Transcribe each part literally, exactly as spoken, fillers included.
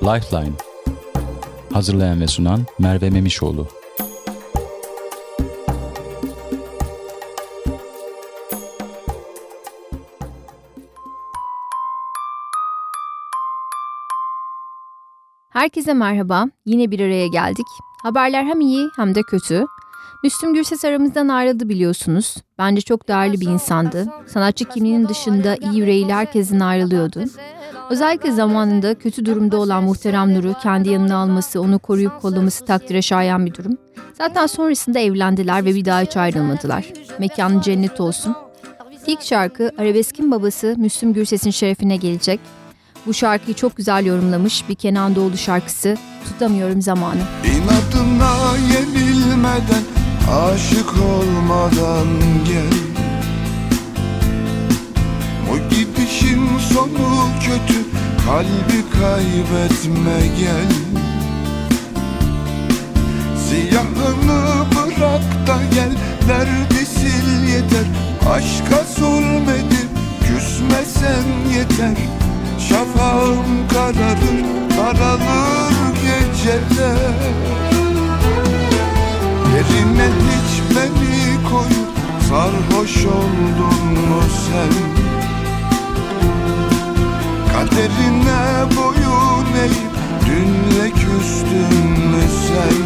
Lifeline. Hazırlayan ve sunan Merve Memişoğlu. Herkese merhaba, yine bir araya geldik. Haberler hem iyi hem de kötü. Müslüm Gürses aramızdan ayrıldı biliyorsunuz. Bence çok değerli bir insandı. Sanatçı kimliğinin dışında iyi yüreğiyle herkesten ayrılıyordu. Özellikle zamanında kötü durumda olan Muhterem Nur'u kendi yanına alması, onu koruyup kollaması takdire şayan bir durum. Zaten sonrasında evlendiler ve bir daha hiç ayrılmadılar. Mekanı cennet olsun. İlk şarkı Arabeskin babası Müslüm Gürses'in şerefine gelecek. Bu şarkıyı çok güzel yorumlamış bir Kenan Doğulu şarkısı Tutamıyorum Zamanı. İnadına yenilmeden, aşık olmadan gel. O gidişin sonu kötü, kalbi kaybetme gel. Siyahını bırak da gel, derdi sil yeter. Aşka zulmedip küsmesen yeter. Şafağım kararır, karalır geceler. Yerine hiç beni koyup sarhoş oldun mu sen? Kaderine boyun eğip dünle küstün mü sen?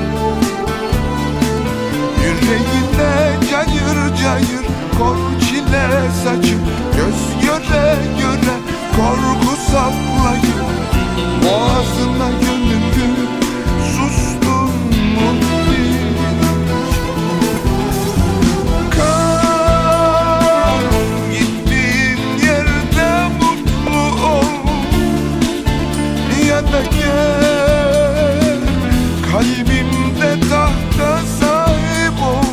Yüreğine cayır cayır kor çile saçıp, göz göre göre korku saklayıp, boğazına gönüllü sustun mu hiç? Kal gittiğin yerde mutlu ol, ya da gel kalbimde tahta sahip ol.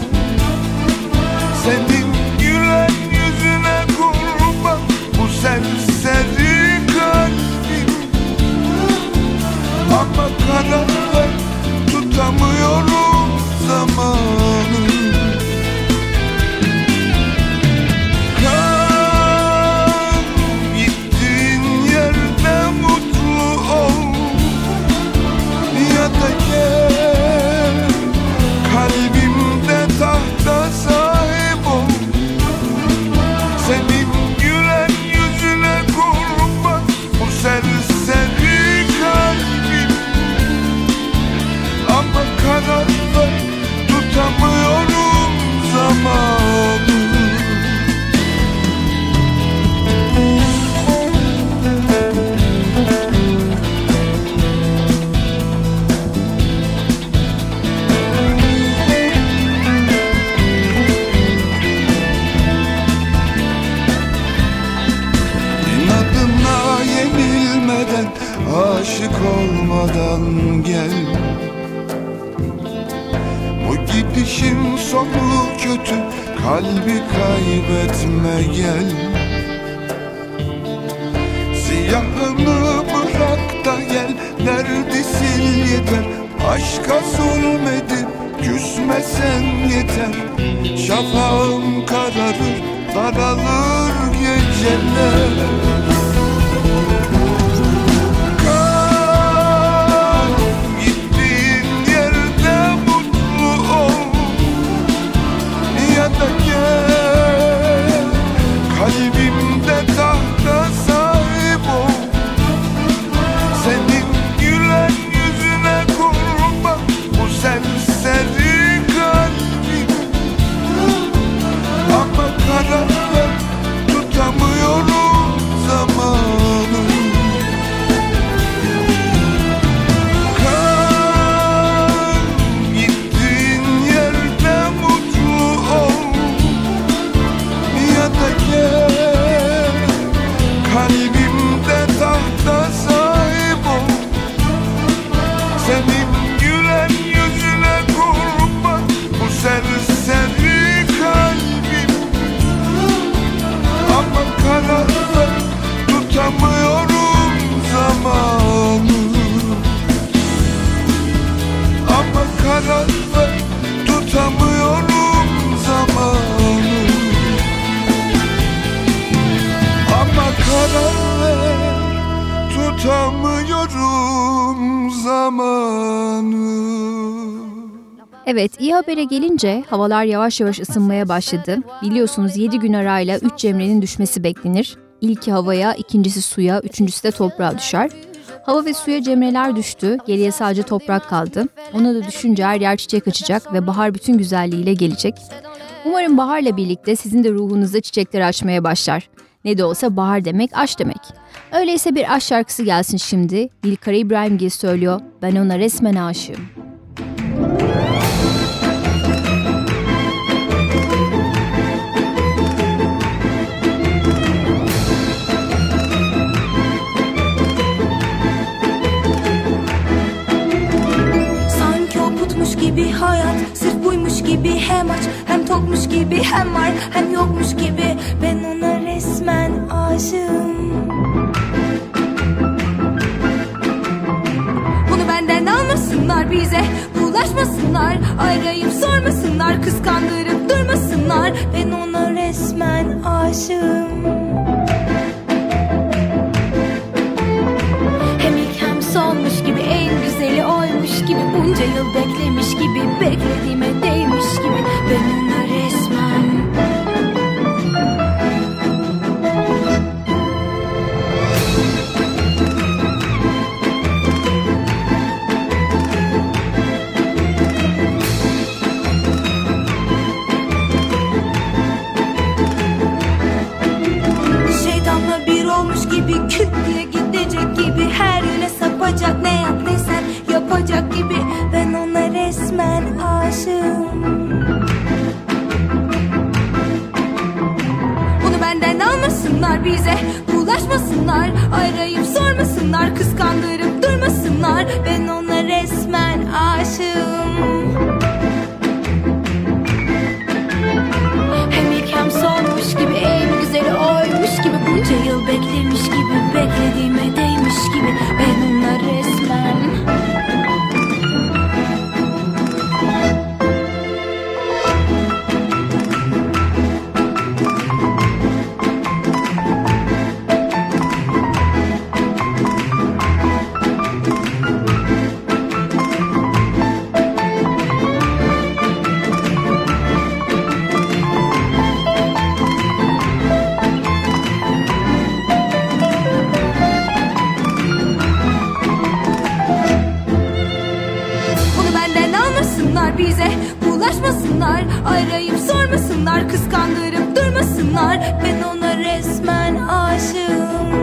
Senin gülen yüzüne kurban bu serseri kalbim. Ama karar tutamıyorum zamanı. Kal gittiğin yerde mutlu ol, ya da gel kalbimde tahta sahip ol. Senin gülen yüzüne kurban bu serseri kalbim. Ama karar ver, tutamıyorum zamanı. İnadına yenilmeden, aşık olmadan gel. Bu gidişin sonu kötü, kalbi kaybetme gel. Siyahını bırak da gel, derdi sil yeter. Aşka zulmedip küsmesen yeter. Şafağım kararır, daralır geceler. Kal gittiğin yerde mutlu ol, ya da gel kalbimde tahta sahip ol. Senin gülen yüzüne kurban bu serseri kalbim. Ama karar ver, tutamıyorum zamanı. Kal gittiğin yerde mutlu ol, ya da gel zamanı. Evet, iyi habere gelince havalar yavaş yavaş ısınmaya başladı. Biliyorsunuz yedi gün arayla üç cemrenin düşmesi beklenir. İlki havaya, ikincisi suya, üçüncüsü de toprağa düşer. Hava ve suya cemreler düştü, geriye sadece toprak kaldı. Ona da düşünce her yer çiçek açacak ve bahar bütün güzelliğiyle gelecek. Umarım baharla birlikte sizin de ruhunuzda çiçekler açmaya başlar. Ne de olsa bahar demek aşk demek. Öyleyse bir aşk şarkısı gelsin şimdi. Dilkara İbrahimgil söylüyor. Ben ona resmen aşığım. Gibi hayat sırf buymuş gibi, hem aç hem tokmuş gibi, hem var hem yokmuş gibi. Ben ona resmen aşığım. Bunu benden almasınlar, bize bulaşmasınlar, arayıp sormasınlar, kıskandırıp durmasınlar. Ben ona resmen aşığım. Hem ilk hem sonmuş gibi, en güzeli oymuş gibi, bunca yıl beklemiş gibi, beklediğime değmiş gibi. Ben ona resmen şeytanla bir olmuş gibi, küt diye gidecek gibi, her yöne sapacak, ne yap ne sen yapacak gibi. Ben ona resmen aşığım. Bunu benden almasınlar, bize bulaşmasınlar, arayıp sormasınlar, kıskandırıp durmasınlar. Ben ona resmen aşığım. Hem ilk hem sonmuş gibi, en güzeli oymuş gibi, bunca yıl beklemiş gibi, beklediğime değmiş gibi. Ben ona resmen bize bulaşmasınlar, arayıp sormasınlar, kıskandırıp durmasınlar. Ben ona resmen aşığım.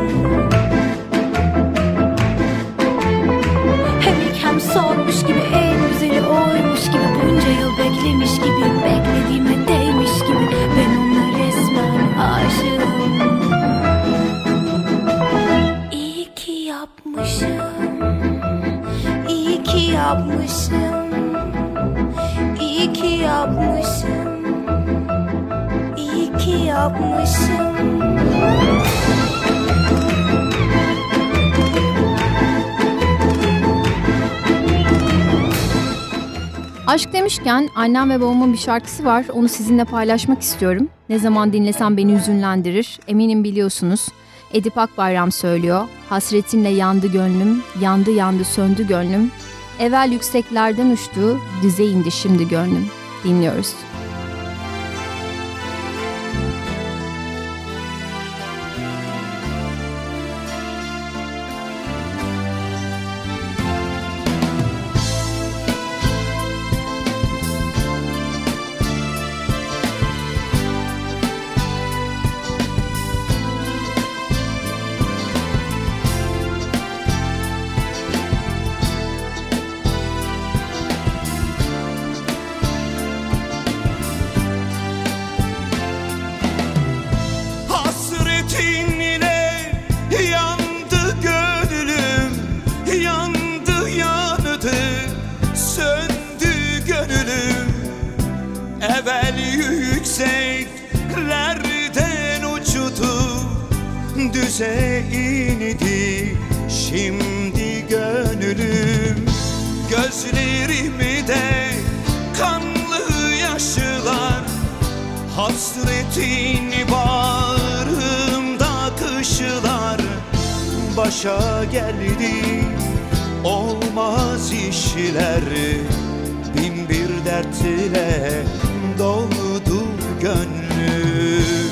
Hem ilk hem sonmuş gibi, en güzeli oymuş gibi, bunca yıl beklemiş gibi, beklediğime değmiş gibi. Ben ona resmen aşığım. İyi ki yapmışım, iyi ki yapmışım. İyi ki yapmışım, iyi ki yapmışım. Aşk demişken annem ve babamın bir şarkısı var. Onu sizinle paylaşmak istiyorum. Ne zaman dinlesem beni hüzünlendirir. Eminim biliyorsunuz. Edip Akbayram söylüyor. Hasretinle yandı gönlüm, yandı yandı söndü gönlüm. Evvel yükseklerden uçtu, dize indi şimdi gönlüm. Dinliyoruz. Düze indi şimdi gönlüm, gözlerimi de kanlı yaşlar, hasretini bağrımda kışlar başa geldi olmaz işler. Bin bir dert ile doludur gönlüm.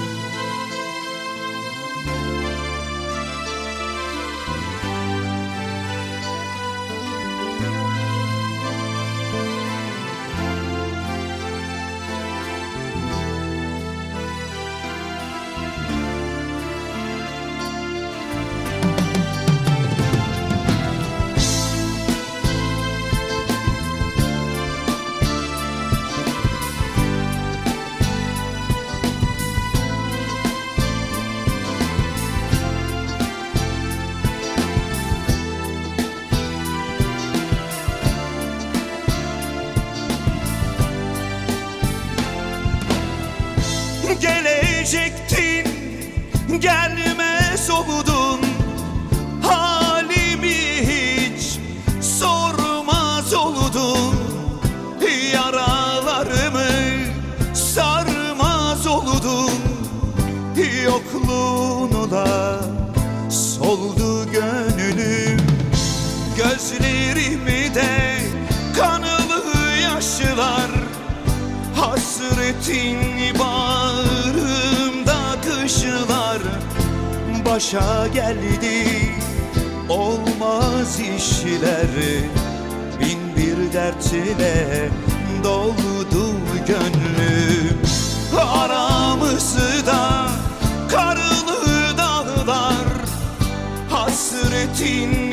Gelecektin, gelmez oldun, halimi hiç sormaz oldun. Yaralarımı sarmaz oldun, yokluğunla soldu gönlüm. Gözlerimi de kanlı yaşlar, hasretin bağrımda kışlar. Başa geldi olmaz işler. Bin bir dert ile doldu gönlüm. Aramızda karlı dağlar, hasretin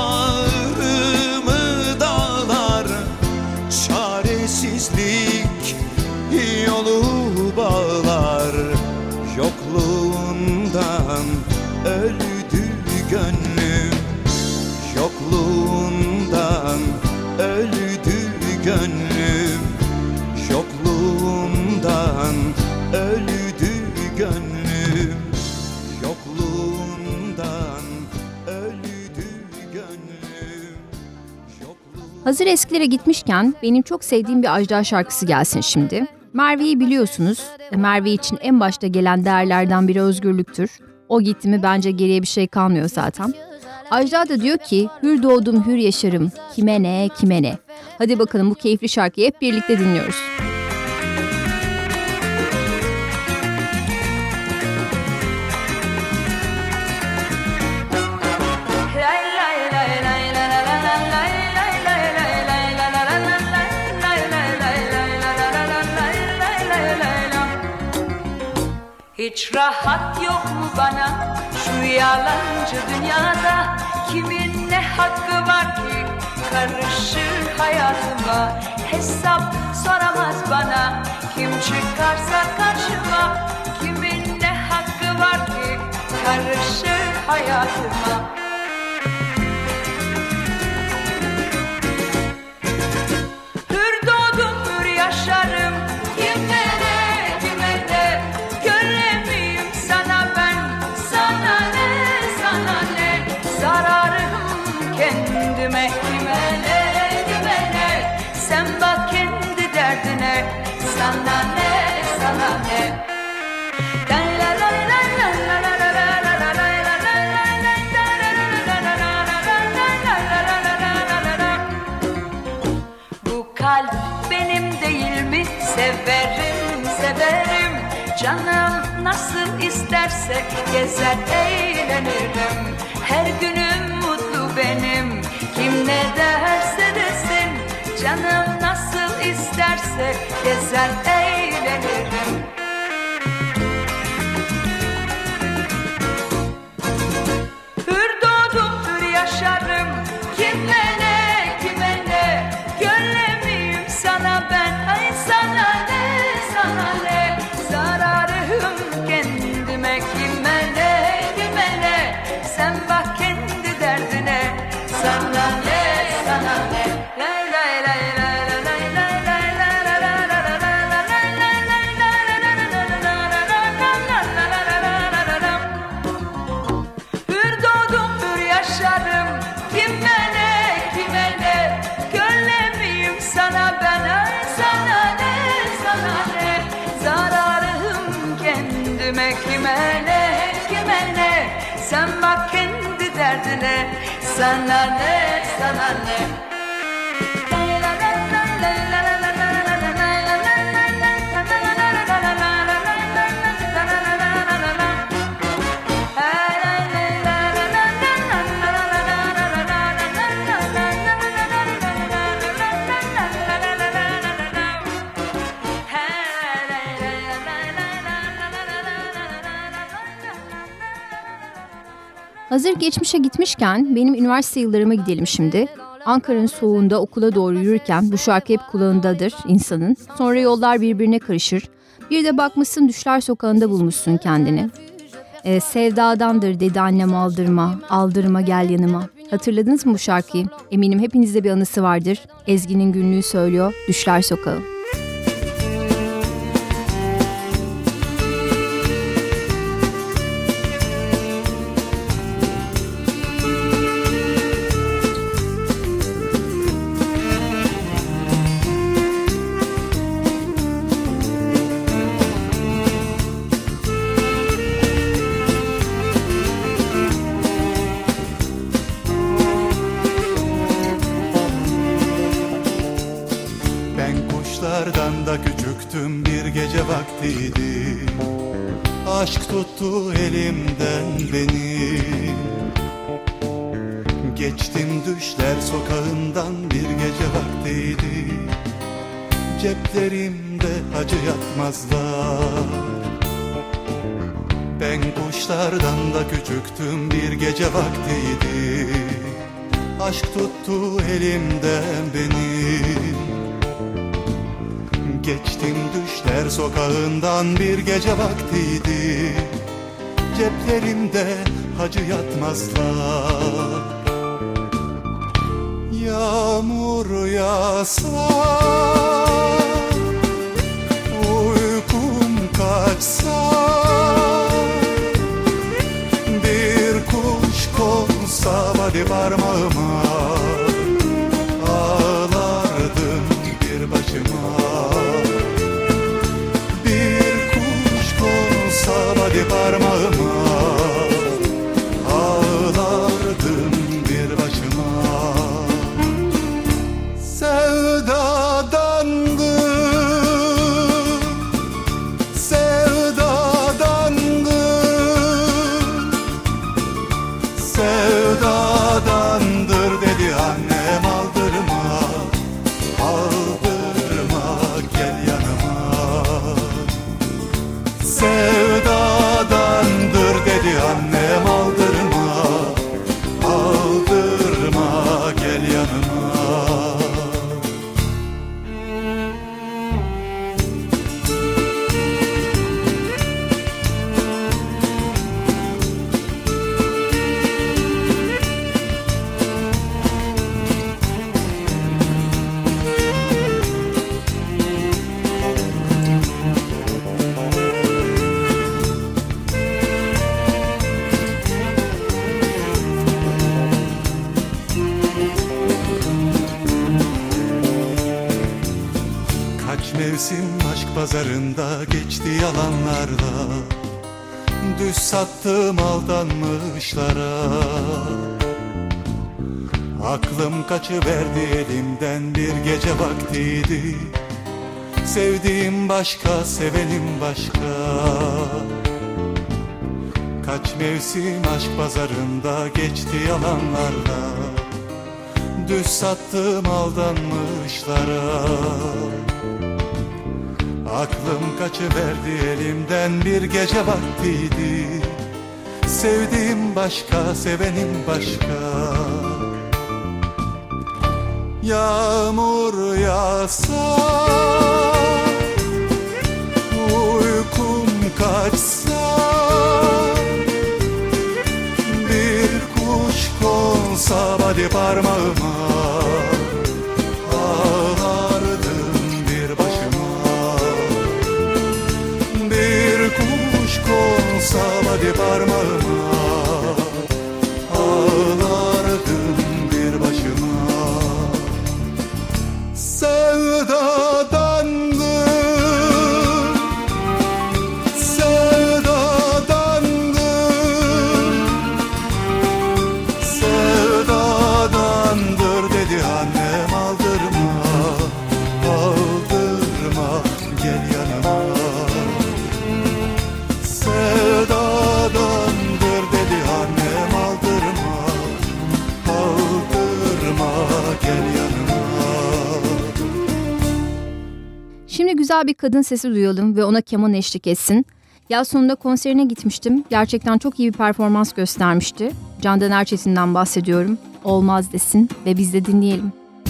bağrımı dağlar. Çaresizlik yolu bağlar, yokluğundan öldü gönlüm. Yokluğundan öldü gönlüm. Yokluğundan öldü gönlüm. Yokluğundan öldü gönlüm. Yokluğundan... Hazır eskilere gitmişken benim çok sevdiğim bir Ajda şarkısı gelsin şimdi. Merve'yi biliyorsunuz. Merve için en başta gelen değerlerden biri özgürlüktür. O gitti mi bence geriye bir şey kalmıyor zaten. Ajda da diyor ki hür doğdum hür yaşarım, kime ne kime ne. Hadi bakalım bu keyifli şarkıyı hep birlikte dinliyoruz. Hiç rahat yok mu bana şu yalancı dünyada? Kimin ne hakkı var ki karışır hayatıma? Hesap soramaz bana kim çıkarsa karşıma. Kimin ne hakkı var ki karışır hayatıma? Hür doğdum hür yaşarım, kime ne kime ne? Göremeyim sana ben, sana ne sana ne? Zararım kendime, kime ne kime ne? Sen bak kendi derdine, sana ne sana ne? Bu kalp benim değil mi? Severim severim, canım nasıl isterse gezer eğlenirim. Her günüm mutlu benim, kim ne derse desin. Canım nasıl isterse gezer eğlenirim. Hür doğdum hür yaşarım, kime ne kime ne? Göremeyim sana ben, ay sana ne sana ne? Zararım kendime, kime ne kime ne? Sen bak kendi derdine, sana ne sana ne? Lay lay lay lay lay lay lay lay lay lay lay. Hür doğdum hür yaşarım, kime ne kime ne? Göremeyim sana ben, ay sana ne sana ne? Zararım kendime, kime ne kime ne? Sen bak kendi derdine, sana ne sana ne? Hazır geçmişe gitmişken benim üniversite yıllarıma gidelim şimdi. Ankara'nın soğuğunda okula doğru yürürken bu şarkı hep kulağındadır insanın. Sonra yollar birbirine karışır. Bir de bakmışsın Düşler Sokağı'nda bulmuşsun kendini. Ee, sevdadandır dedi annem aldırma, aldırma gel yanıma. Hatırladınız mı bu şarkıyı? Eminim hepinizde bir anısı vardır. Ezgi'nin günlüğü söylüyor Düşler Sokağı. Küçüktüm bir gece vaktiydi, aşk tuttu elimden beni. Geçtim Düşler Sokağı'ndan bir gece vaktiydi, ceplerimde acı yatmazlar. Ben kuşlardan da küçüktüm bir gece vaktiydi, aşk tuttu elimden beni. Geçtim Düşler Sokağı'ndan bir gece vaktiydi, ceplerimde hacı yatmazlar. Yağmur yağsa, uykum kaçsa, bir kuş konsa hadi parmağıma, ağlardım bir başıma. Hadi parmağıma, ağlardım bir başıma. Sevdadandı, sevdadandı, sevdadandır dedi annem aldırma, aldırma gel yanıma. Sevdadandır dedi annem aldırma, aldırma gel yanıma. Mevsim aşk pazarında geçti yalanlarla, düz sattım aldanmışlara. Aklım kaçıverdi elimden bir gece vaktiydi, sevdiğim başka, sevenim başka. Kaç mevsim aşk pazarında geçti yalanlarla, düz sattım aldanmışlara. Aklım kaçıverdi elimden bir gece vaktiydi, sevdiğim başka, sevenim başka. Yağmur yağsa, uykum kaçsa, bir kuş konsa hadi parmağıma, ağlardım bir başıma. Bir kuş konsa hadi parmağıma, ağlardım bir başıma. Sevdadandı, sevdadandı, sevdadandır güzel bir kadın sesi duyalım ve ona keman eşlik etsin. Yaz sonunda konserine gitmiştim. Gerçekten çok iyi bir performans göstermişti. Candan Erçetin'den bahsediyorum. Olmaz desin ve biz de dinleyelim.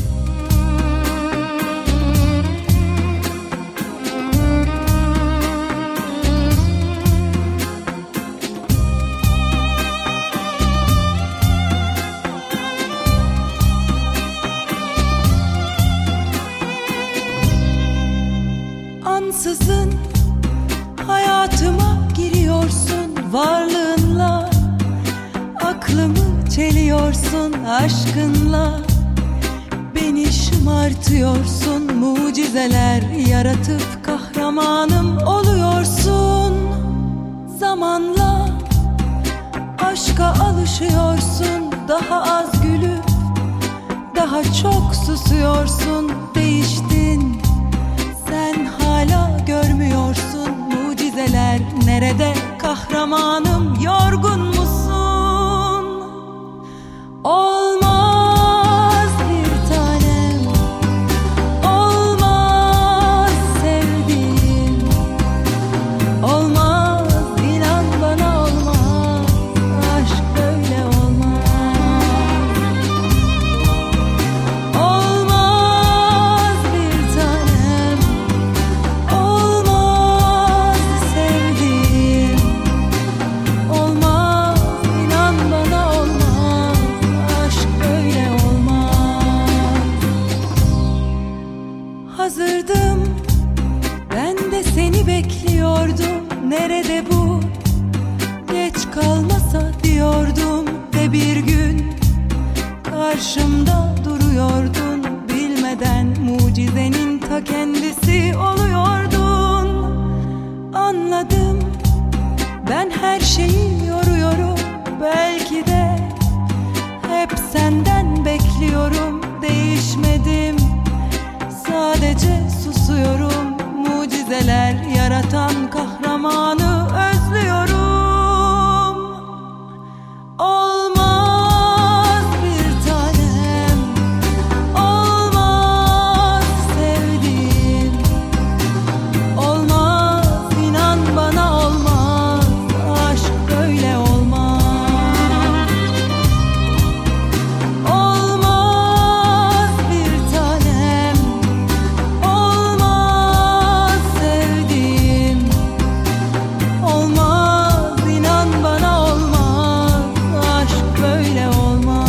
Ansızın hayatıma giriyorsun varlığınla, aklımı çeliyorsun aşkınla, beni şımartıyorsun, mucizeler yaratıp kahramanım oluyorsun. Zamanla aşka alışıyorsun, daha az gülüp daha çok susuyorsun. Değiştin, sen hala görmüyorsun mucizeler nerede? Kahramanım, yorgun musun? Olmaz bir tanem, olmaz sevdiğim, olmaz inan bana, olmaz aşk böyle olmaz. Olmaz bir tanem, olmaz sevdiğim, olmaz inan bana, olmaz aşk böyle olmaz. Hazırdım, ben de seni bekliyordum. Nerede bu? Geç kalmasa diyordum ve bir gün karşımda duruyordun. Bilmeden mucizenin ta kendisi oluyordun. Anladım, ben her şeyi yoruyorum. Belki de hep senden bekliyorum. Değişmedim, sadece susuyorum. Mucizeler yaratan kahramanı özlüyorum. Olmaz bir tanem, olmaz sevdiğim, olmaz inan bana, olmaz aşk böyle olmaz. Olmaz bir tanem, olmaz sevdiğim, olmaz inan bana, olmaz aşk böyle olmaz.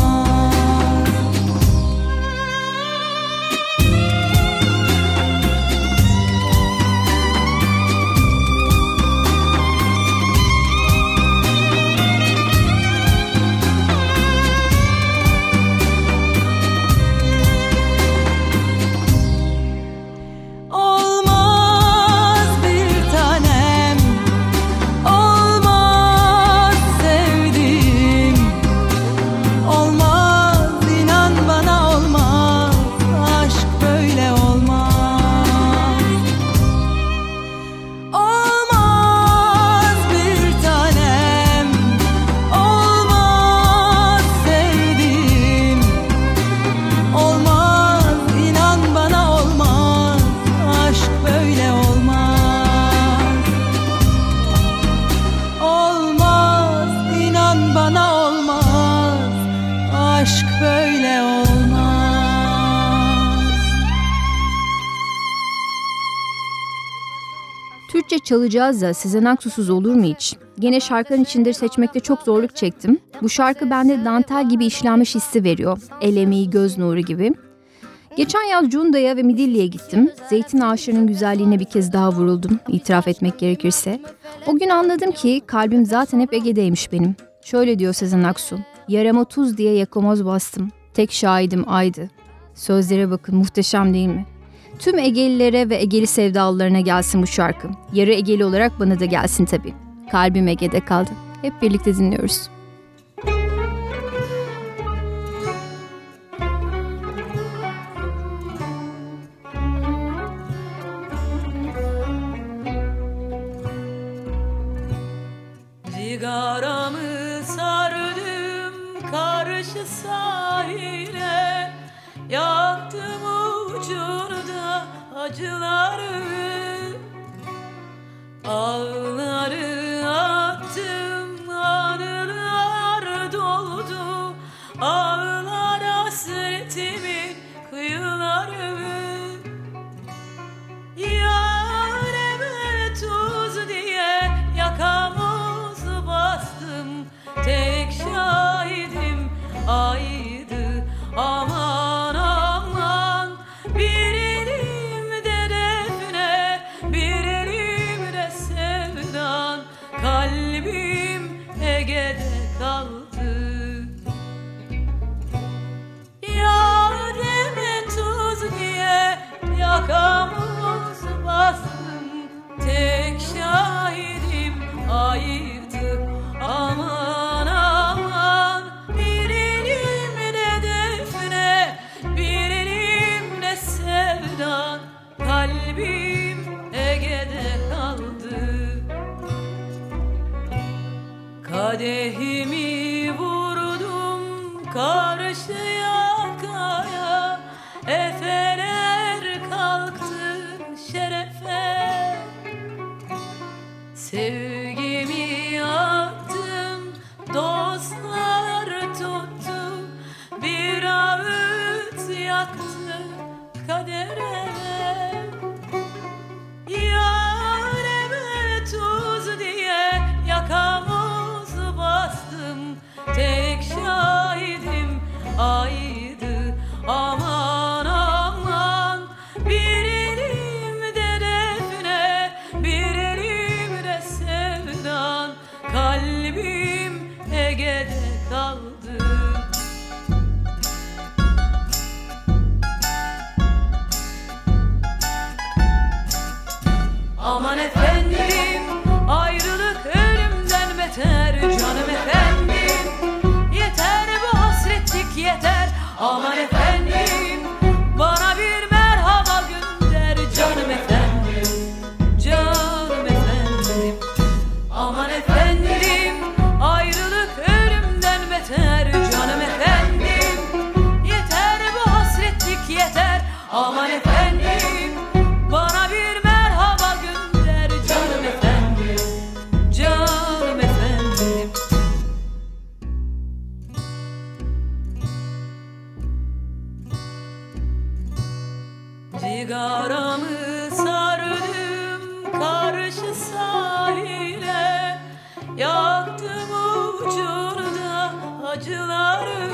Olmaz bir tanem, olmaz sevdiğim, olmaz inan bana, olmaz aşk böyle olmaz. Olmaz bir tanem, olmaz sevdiğim, olmaz inan bana, olmaz aşk böyle olmaz. Olmaz inan bana, olmaz aşk böyle olmaz. Türkçe çalacağız da Sezen Aksu'suz olur mu hiç? Gene şarkının içinde seçmekte çok zorluk çektim. Bu şarkı bende dantel gibi işlenmiş hissi veriyor. El emeği, göz nuru gibi. Geçen yaz Cunda'ya ve Midilli'ye gittim. Zeytin ağaçlarının güzelliğine bir kez daha vuruldum, itiraf etmek gerekirse. O gün anladım ki kalbim zaten hep Ege'deymiş benim. Şöyle diyor Sezen Aksu: yarama tuz diye yakamoz bastım. Tek şahidim aydı. Sözlere bakın, muhteşem değil mi? Tüm Egelilere ve Egeli sevdalılarına gelsin bu şarkı. Yarı Egeli olarak bana da gelsin tabii. Kalbim Ege'de kaldı. Hep birlikte dinliyoruz. Cigaramı sardım karşı sahile, yaktım ucunu da acıları, ağları attım, anılar doldu, ağlar hasretimin kıyıları. Yareme tuz diye yakamoz bastım, tek şahidim aydı. Aman aman, bir elimde defne, bir elimde sevdan, kalbim Ege'de kaldı. Yareme tuz diye yakamoz bastım, tek şahidim aydı. Aman aman, bir elimde defne, bir elimde sevdan, kalbim Ege'de kaldı. Kadehimi vurdum karşı yakaya, efeler kalktı şerefe. Sevgimi attım, dostlar tuttu, bir ağıt yaktı kadere. Yareme tuz diye yakamoz bastım, tek şahidim aydı. Aman aman, bir elimde defne, bir elimde sevdan, kalbim Ege'de kaldı. Aman efendim, ayrılık ölümden beter, canım efendim, yeter bu hasretlik yeter. Aman efendim, bana bir merhaba gönder, canım efendim, canım efendim. Aman efendim, ayrılık ölümden beter, canım efendim, yeter bu hasretlik yeter. Aman efendim, bana bir merhaba gönder, canım efendim, canım efendim. Cigaramı sardım karşı sahile, yaktım ucunda acıları,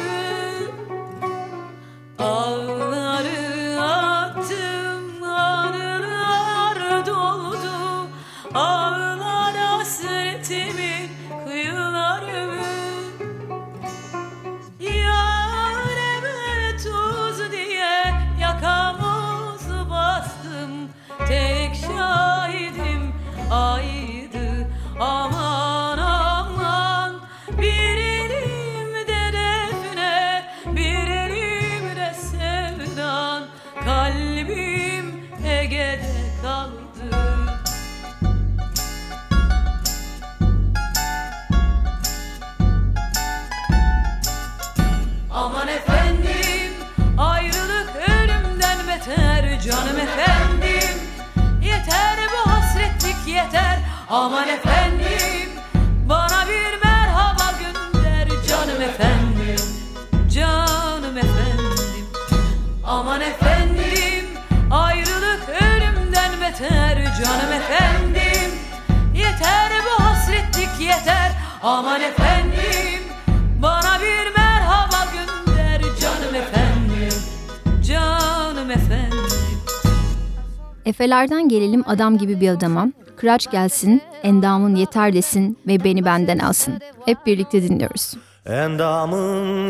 ağları attım, anılar doldu, ağlar hasretimin kıyıları. Yareme tuz diye yakamoz bastım, tek şahidim aydı. Aman aman, bir elimde defne, bir elimde sevdan, kalbim Ege'de kaldı. Aman efendim, ayrılık ölümden beter, canım efendim, yeter bu hasretlik yeter. Aman efendim, bana bir merhaba gönder, canım efendim, canım efendim. Aman efendim, ayrılık ölümden beter, canım efendim, yeter bu hasretlik yeter. Aman efendim, bana bir merhaba gönder, canım efendim, canım efendim. Efelerden gelelim adam gibi bir adama. Kıraç gelsin, endamın yeter desin ve beni benden alsın. Hep birlikte dinliyoruz. Endamın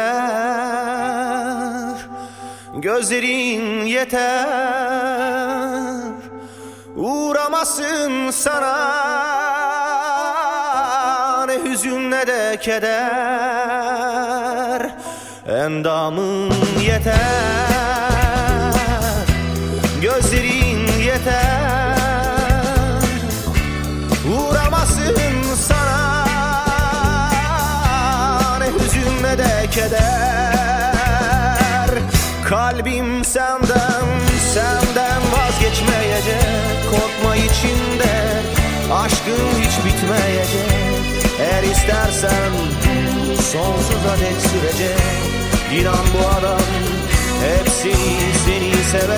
yeter, gözlerin yeter, uğramasın sana ne hüzün ne de keder. Endamın yeter, gözlerin yeter, uğramasın sana ne hüzün ne de keder. Kalbim senden, senden vazgeçer. korkma içinde, aşkın hiç bitmeyecek. Eğer istersen sonsuza dek sürecek. İnan bu adam hep seni, seni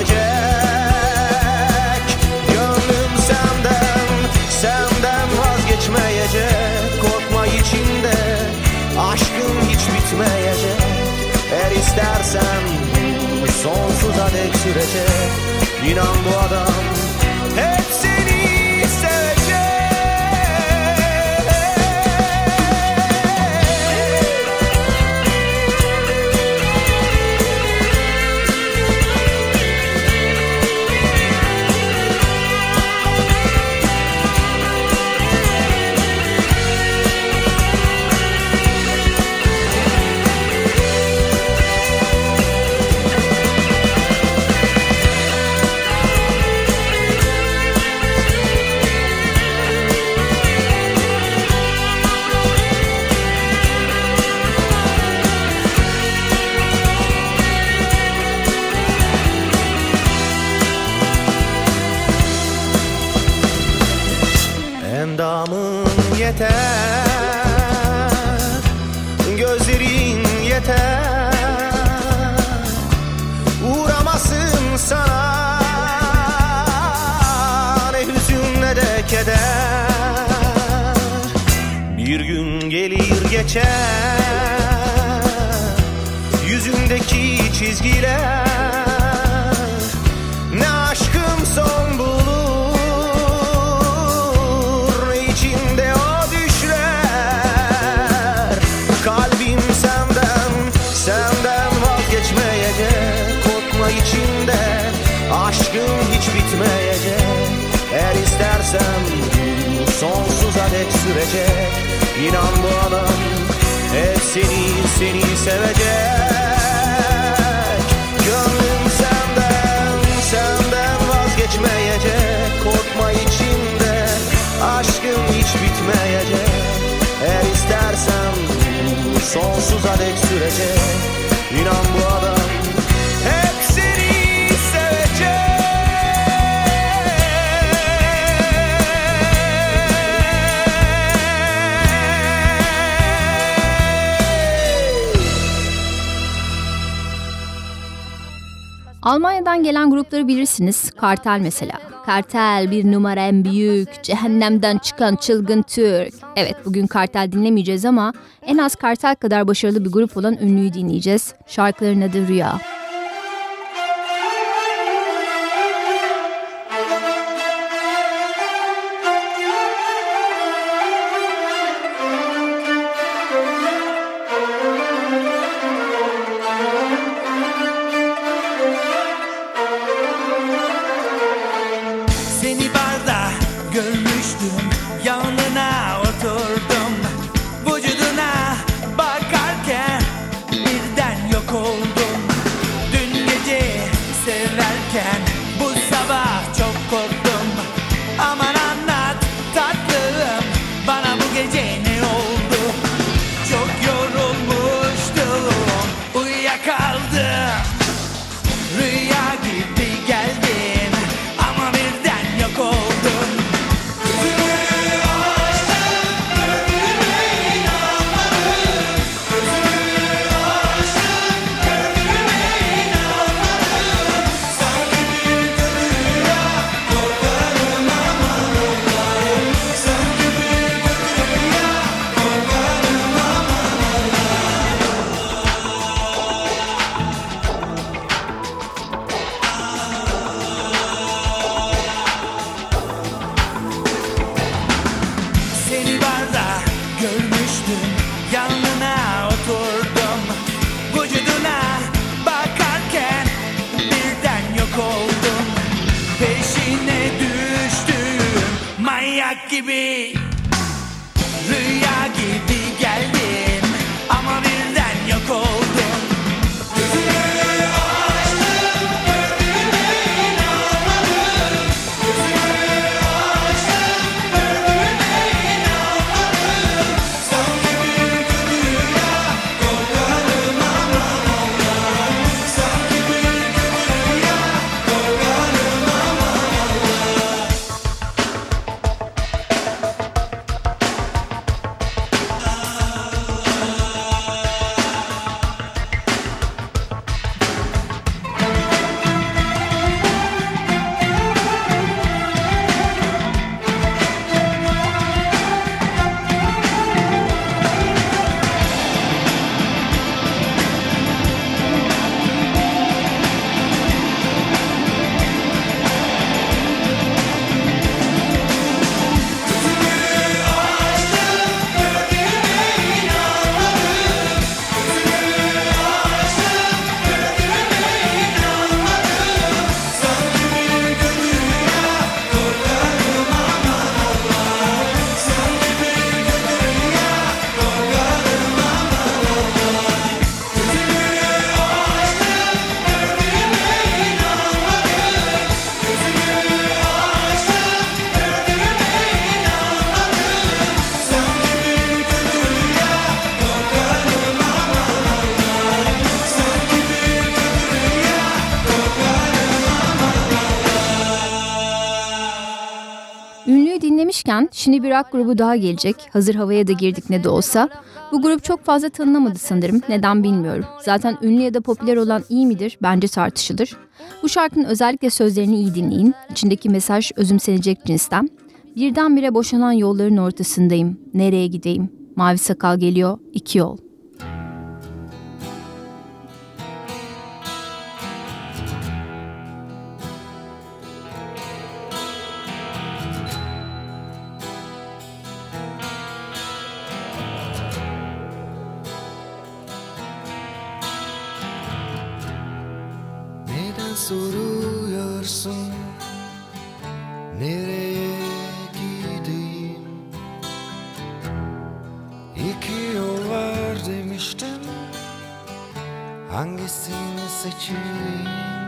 sevecek. Gönlüm senden, senden vazgeçmeyecek. Korkma içinde, aşkın hiç bitmeyecek. Eğer istersen sonsuza dek sürecek. İnan bu adam hep seni sevecek. Endamın yeter, gözlerin yeter, uğramasın sana ne hüzün ne de keder. Bir gün gelir geçer, yüzündeki çizgiler, ne aşkım son bulur, aşkın hiç bitmeyecek. Eğer istersen sonsuza dek sürecek. İnan bu adam hep seni, seni sevecek. Gönlüm senden, senden vazgeçmeyecek. Korkma içinde, aşkın hiç bitmeyecek. Eğer istersen sonsuza dek sürecek. İnan bu adam hep seni Almanya'dan gelen grupları bilirsiniz. Kartel mesela. Kartel bir numara en büyük, cehennemden çıkan çılgın Türk. Evet, bugün Kartel dinlemeyeceğiz ama en az Kartel kadar başarılı bir grup olan ünlüyü dinleyeceğiz. Şarkıların adı Rüya. demişken şimdi bir rock grubu daha gelecek. Hazır havaya da girdik ne de olsa. Bu grup çok fazla tanınamadı sanırım. Neden bilmiyorum. Zaten ünlü ya da popüler olan iyi midir? Bence tartışılır. Bu şarkının özellikle sözlerini iyi dinleyin. İçindeki mesaj özümsenecek cinsten. Birdenbire boşanan yolların ortasındayım. Nereye gideyim? Mavi sakal geliyor, iki yol. Soruyorsun nereye gideyim? İki yol var demiştin, hangisini seçeyim?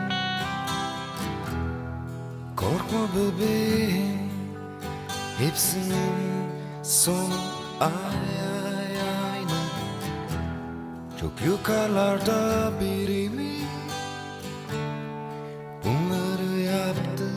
Korkma bebeğim, hepsinin sonu ay ay aynı. Çok yukarılarda biri mi bunları yaptı?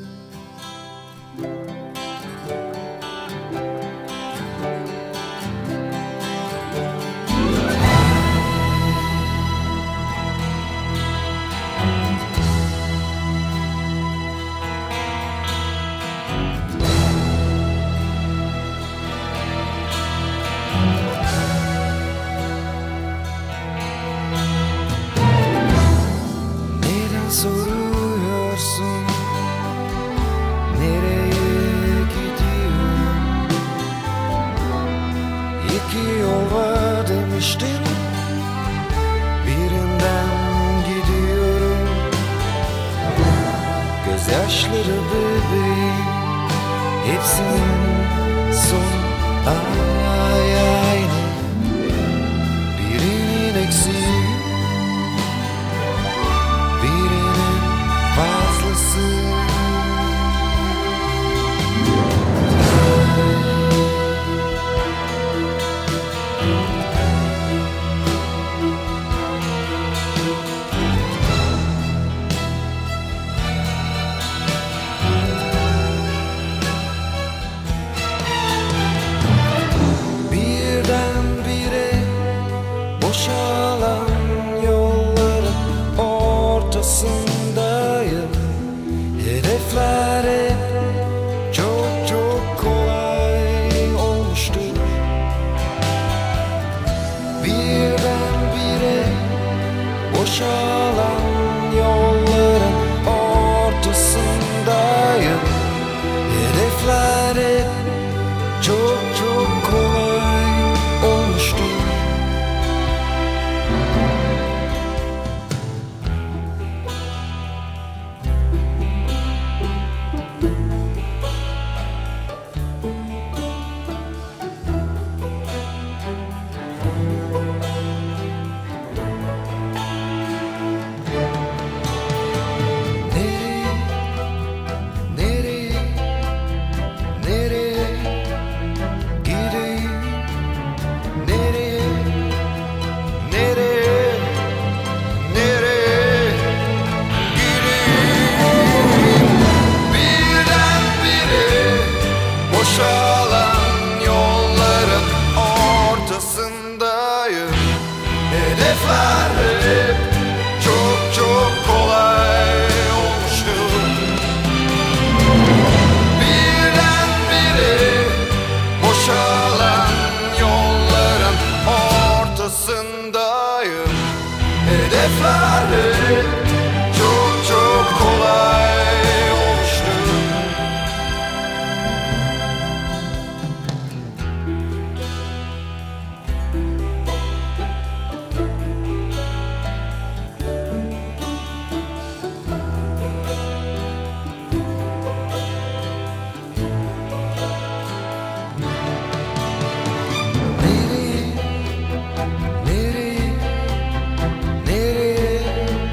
Neden soruyorsun nereye gidiyorum? İki yol var demiştin, birinden gidiyorum. Gözyaşları bebeğim, hepsinin sonu ay aynı. Birinin eksiği, birinin fazlası. Birdenbire boşalan yolların ortasındayım. Hedefler hep çok çok kolay olmuştur. Birdenbire boşalan yolların ortasındayım. Hedefler hep çok çok kolay olmuştur. Nereye, nereye, nereye gideyim? Nereye, nereye, nereye gideyim? Birdenbire boşalan yolların ortasındayım. Hedefler hep çok çok kolay olmuştur. Birdenbire boşalan yolların ortasındayım. Hedefler hep çok çok kolay olmuştur. Nereye, nereye, nereye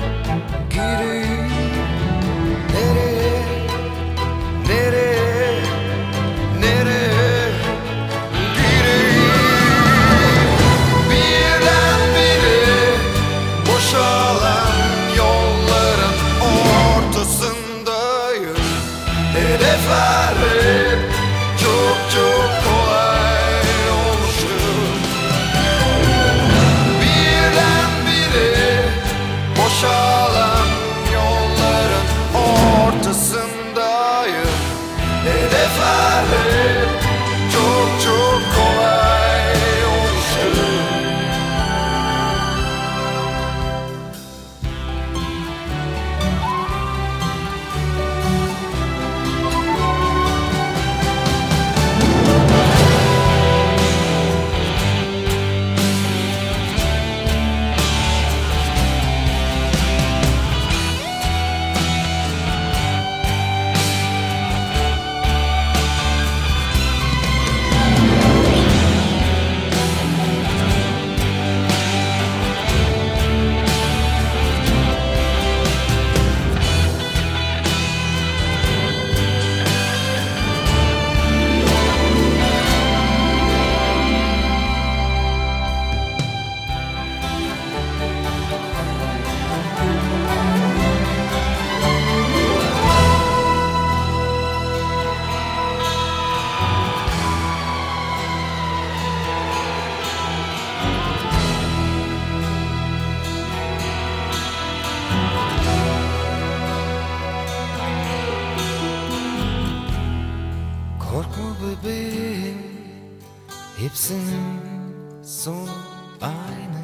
Hepsinin sonu aynı.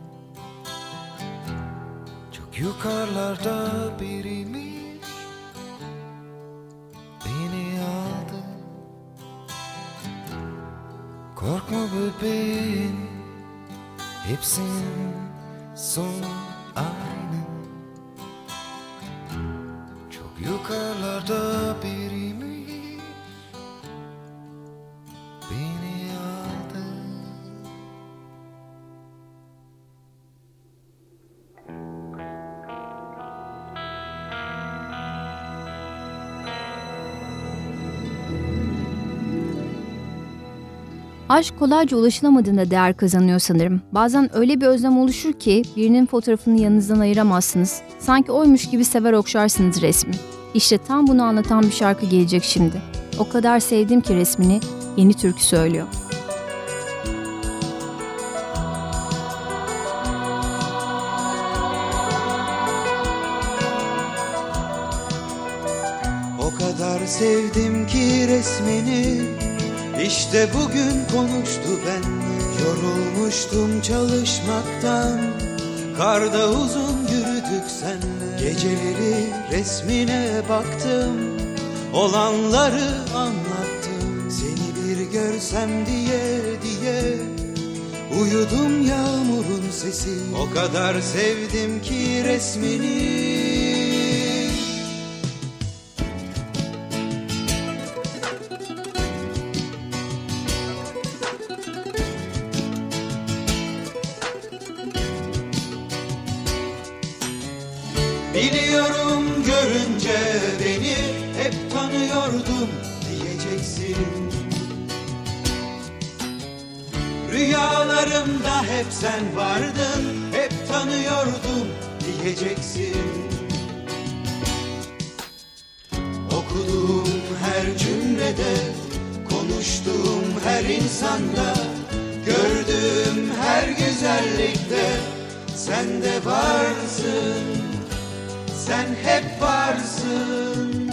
Çok yukarılarda biriymiş, beni aldı. Korkma bebeğim, hepsinin sonu aynı. Çok yukarılarda biriymiş, beni aldı. Aşk kolayca ulaşılamadığında değer kazanıyor sanırım. Bazen öyle bir özlem oluşur ki birinin fotoğrafını yanınızdan ayıramazsınız. Sanki oymuş gibi sever okşarsınız resmi. İşte tam bunu anlatan bir şarkı gelecek şimdi. O kadar sevdim ki resmini, yeni türkü söylüyor. O kadar sevdim ki resmini, İşte bugün konuştu benimle. Yorulmuştum çalışmaktan, karda uzun yürüdük senle. Geceleri resmine baktım, olanları anlattım. Seni bir görsem diye diye uyudum yağmurun sesi. O kadar sevdim ki resmini. Biliyorum görünce beni hep tanıyordum diyeceksin. Rüyalarımda hep sen vardın, hep tanıyordum diyeceksin. Okuduğum her cümlede, konuştuğum her insanda, gördüğüm her güzellikte sen de varsın. Sen hep varsın.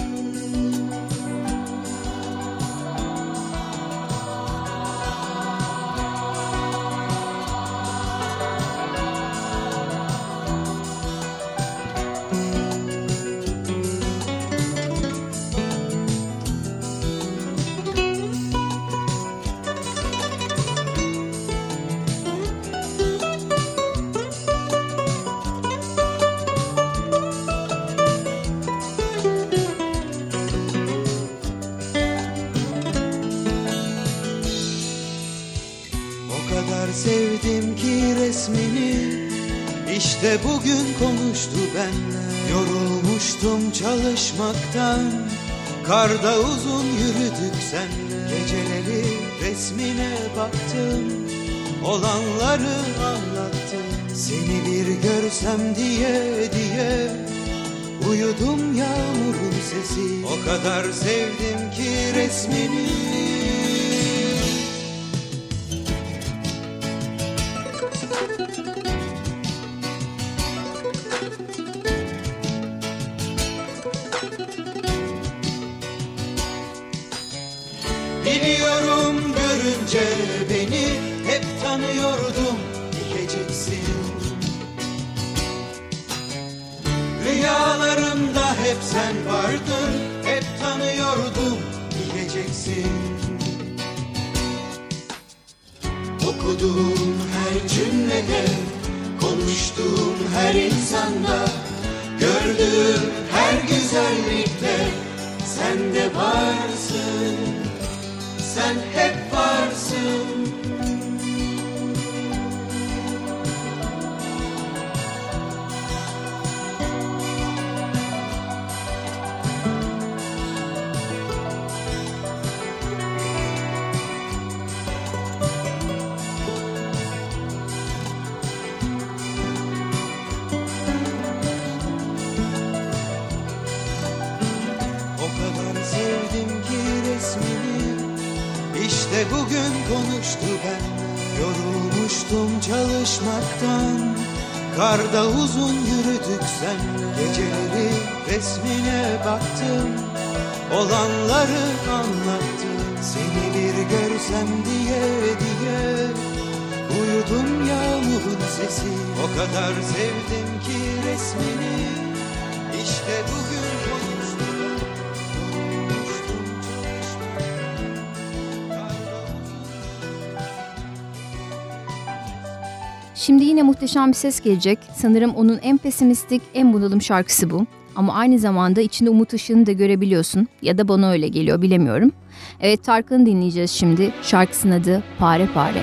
Sevdim ki resmini, İşte bugün konuştu benimle. Yorulmuştum çalışmaktan, karda uzun yürüdük senle. Geceleri resmine baktım, olanları anlattım. Seni bir görsem diye diye uyudum yağmurun sesi. O kadar sevdim ki resmini. Biliyorum görünce beni hep tanıyordum diyeceksin. Rüyalarımda hep sen vardın, hep tanıyordum diyeceksin. Okuduğum her cümlede, konuştuğum her insanda, gördüğüm her güzellikte sen de varsın. Sen hep varsın. O kadar sevdim ki resmini, İşte bugün konuştu benimle. Yorulmuştum çalışmaktan, karda uzun yürüdük senle. Geceleri resmine baktım, olanları anlattım. Seni bir görsem diye diye uyudum yağmurun sesi. O kadar sevdim ki resmini, işte bugün konuştum ben. Yorulmuştum çalışmaktan. Şimdi yine muhteşem bir ses gelecek. Sanırım onun en pesimistik, en bunalım şarkısı bu. Ama aynı zamanda içinde umut ışığını da görebiliyorsun. Ya da bana öyle geliyor, bilemiyorum. Evet, Tarkan'ı dinleyeceğiz şimdi. Şarkısının adı Pare Pare.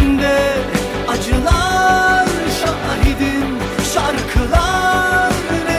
Acılar şahidim, şarkılar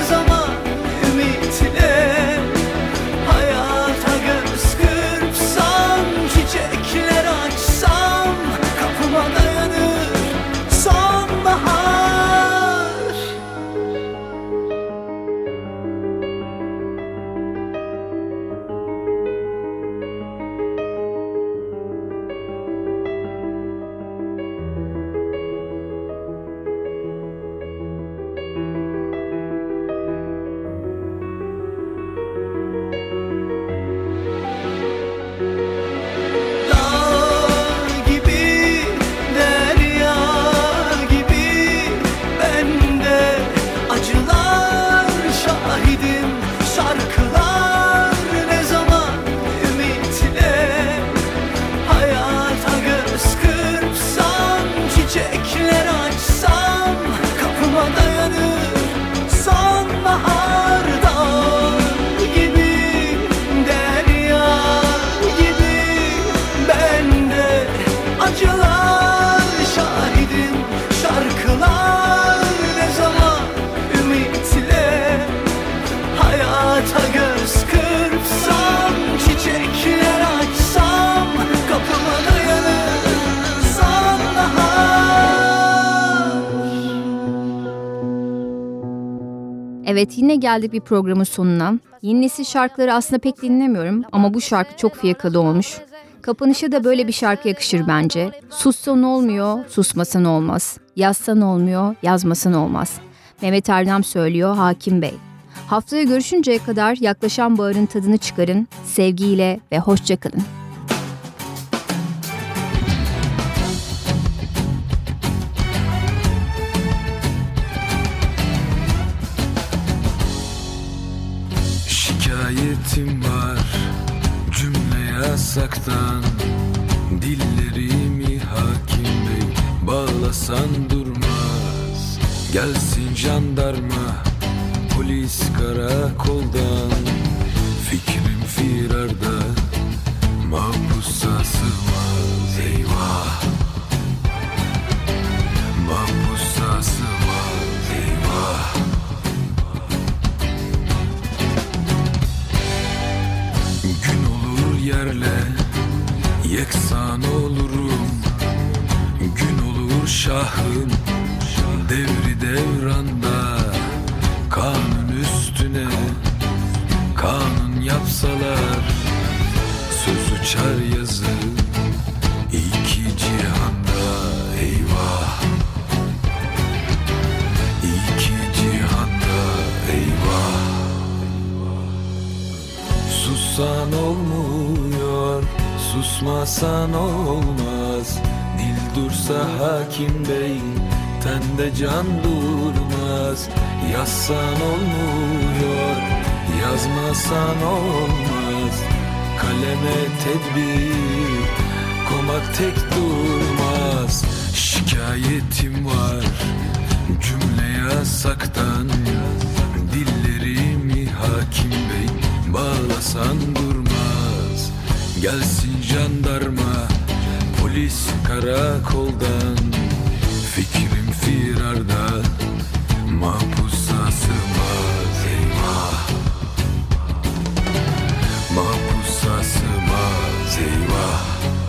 Evet, yine geldik bir programın sonuna. Yeni nesil şarkıları aslında pek dinlemiyorum ama bu şarkı çok fiyakalı olmuş. Kapanışa da böyle bir şarkı yakışır bence. Sussan olmuyor, susmasan olmaz. Yazsan olmuyor, yazmasan olmaz. Mehmet Erdem söylüyor, Hakim Bey. Haftaya görüşünceye kadar yaklaşan baharın tadını çıkarın. Sevgiyle ve hoşça kalın. Şikayetim var cümle yasaktan, dillerimi hakim bey bağlasan durmaz. Gelsin jandarma polis karakoldan, fikrim firarda mahpusa sığmaz. Eyvah, mahpusa sığmaz. Eyvah. Yerle yeksan olurum, gün olur şahım devri devranda. Kanun üstüne kanun yapsalar, söz uçar yazı iki cihanda. Eyvah, iki cihanda. Eyvah. Sussan olmuyor, susmasan olmaz. Dil dursa hakim bey, tende can durmaz. Yazsan olmuyor, yazmasan olmaz. Kaleme tedbir, komak tek durmaz. Şikayetim var cümle yasaktan, dillerimi hakim bey bağlasan durmaz. Gelsin jandarma polis karakoldan, fikrim firarda mahpusa sığmaz. Eyvah, mahpusa sığmaz. Eyvah.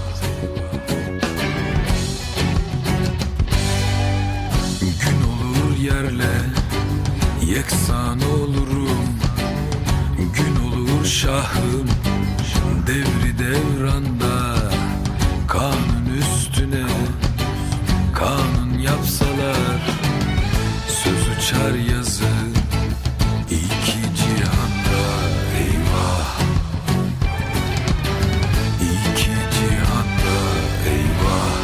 Gün olur yerle yeksan olurum, gün olur şahım devri devranda. Kanun üstüne kanun yapsalar, söz uçar yazı iki cihanda. Eyvah, iki cihanda. Eyvah.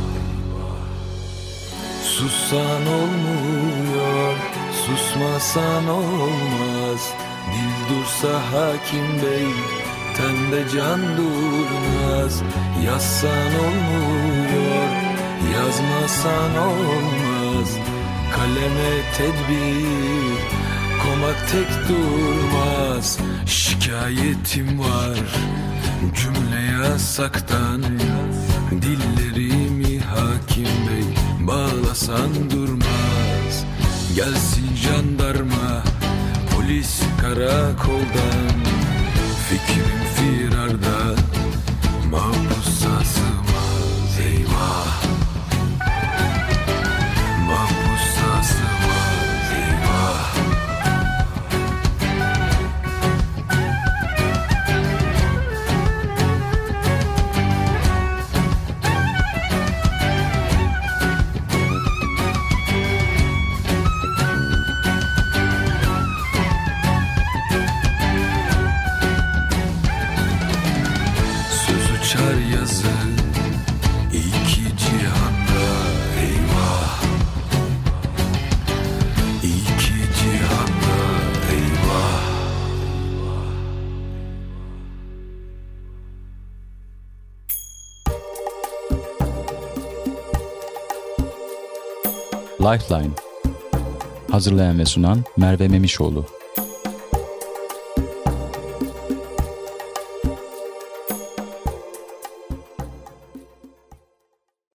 Sussan olmuyor, susmasan olmaz. Dil dursa hakim bey, tende can durmaz. Yazsan olmuyor, yazmasan olmaz. Kaleme tedbir, komak tek durmaz. Şikayetim var cümle yasaktan, dillerimi hakim bey bağlasan durmaz. Gelsin jandarma polis karakoldan, fikrim firarda mahpusa sığmaz. Eyvah, mahpusa sığmaz. Eyvah. Yazı iki cihanda. Eyvah, iki cihanda. Eyvah. Lifeline. Hazırlayan ve sunan Merve Memişoğlu.